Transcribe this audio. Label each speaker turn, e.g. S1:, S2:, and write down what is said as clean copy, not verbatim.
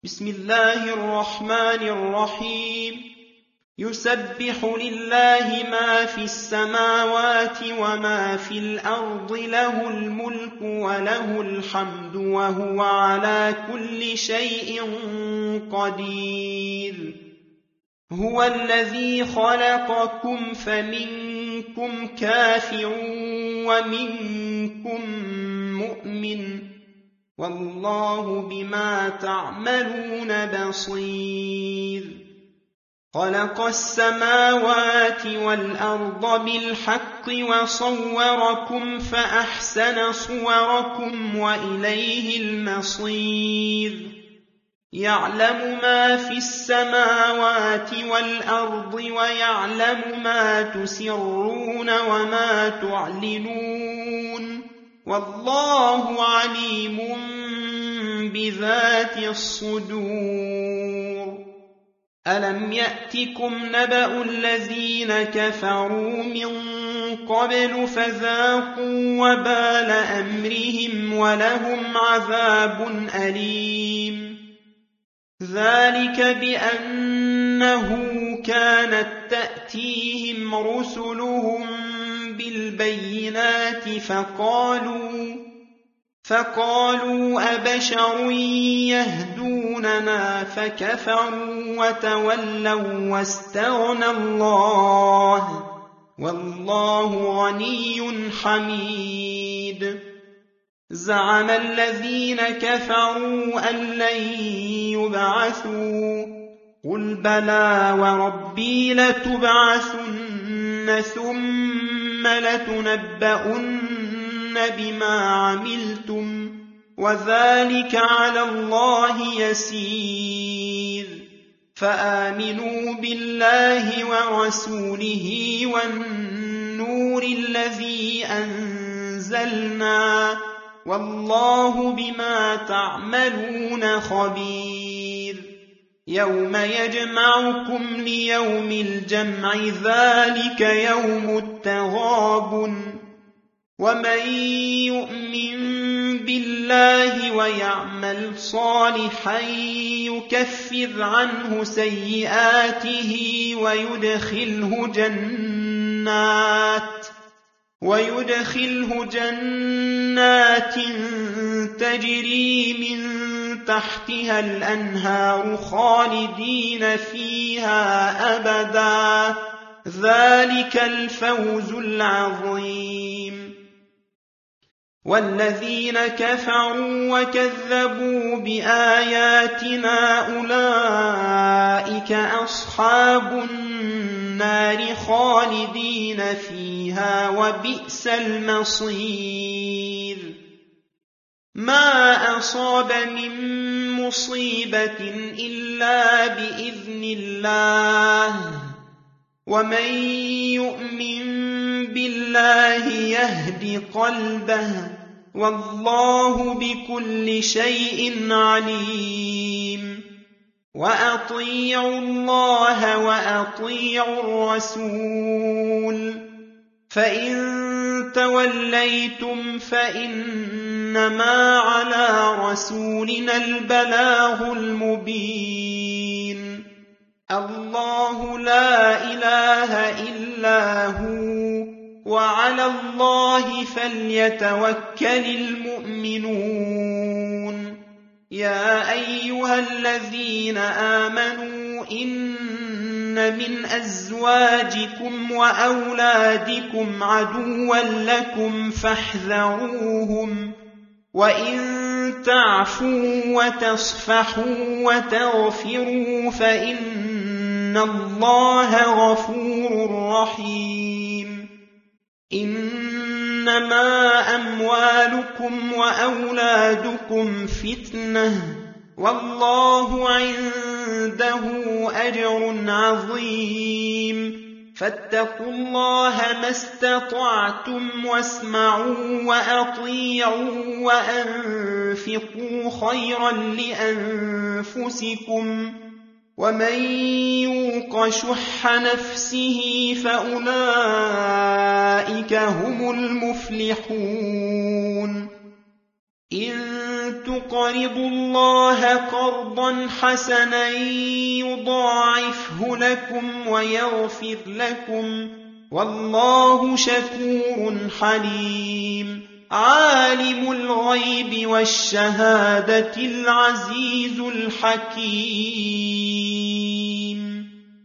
S1: بسم الله الرحمن الرحيم يسبح لله ما في السماوات وما في الأرض له الملك وله الحمد وهو على كل شيء قدير هو الذي خلقكم فمنكم كافر ومنكم مؤمن والله بما تعملون بصير خلق السماوات والأرض بالحق وصوركم فأحسن صوركم وإليه المصير يعلم ما في السماوات والأرض ويعلم ما تسرون وما تعلنون والله عليم بذات الصدور ألم يأتكم نبأ الذين كفروا من قبل فذاقوا وبال أمرهم ولهم عذاب أليم ذلك بأنه كانت تأتيهم رسلهم بالبينات فقالوا أبشر يهدوننا فكفروا وتولوا واستغنى الله والله غني حميد زعم الذين كفروا أن لن يبعثوا قل بلى وربي لتبعثن ثم لتنبؤن بما عملتم وذلك على الله يسير فآمنوا بالله ورسوله والنور الذي أنزلنا والله بما تعملون خبير يوم يجمعكم ليوم الجمع ذلك يوم التغابن ومن يؤمن بالله ويعمل صالحا يكفر عنه سيئاته ويدخله جنات تجري من تحتها الأنهار خالدين فيها أبدا ذلك الفوز العظيم والذين كفروا وكذبوا بآياتنا أولئك أصحاب النار خالدين فيها وبئس المصير ما أصاب من مصيبة إلا بإذن الله ومن يؤمن بالله يهد قلبه والله بكل شيء عليم وأطيعوا الله وأطيعوا الرسول فإن توليتم فإنما على رسولنا البلاغ المبين الله لا إله إلا هو وعلى الله فليتوكل المؤمنون يا أيها الذين آمنوا إن من أزواجكم وأولادكم عدوا لكم فاحذروهم وإن تعفوا وتصفحوا وتغفروا فإن الله غفور رحيم إنما أموالكم وأولادكم فتنة والله عنده أجر عظيم فاتقوا الله ما استطعتم واسمعوا وأطيعوا وأنفقوا خيرا لأنفسكم ومن يوق شح نفسه فأولئك هم المفلحون إن تقرضوا الله قرضا حسنا يضاعفه لكم ويغفر لكم والله شكور حليم عالم الغيب والشهادة العزيز الحكيم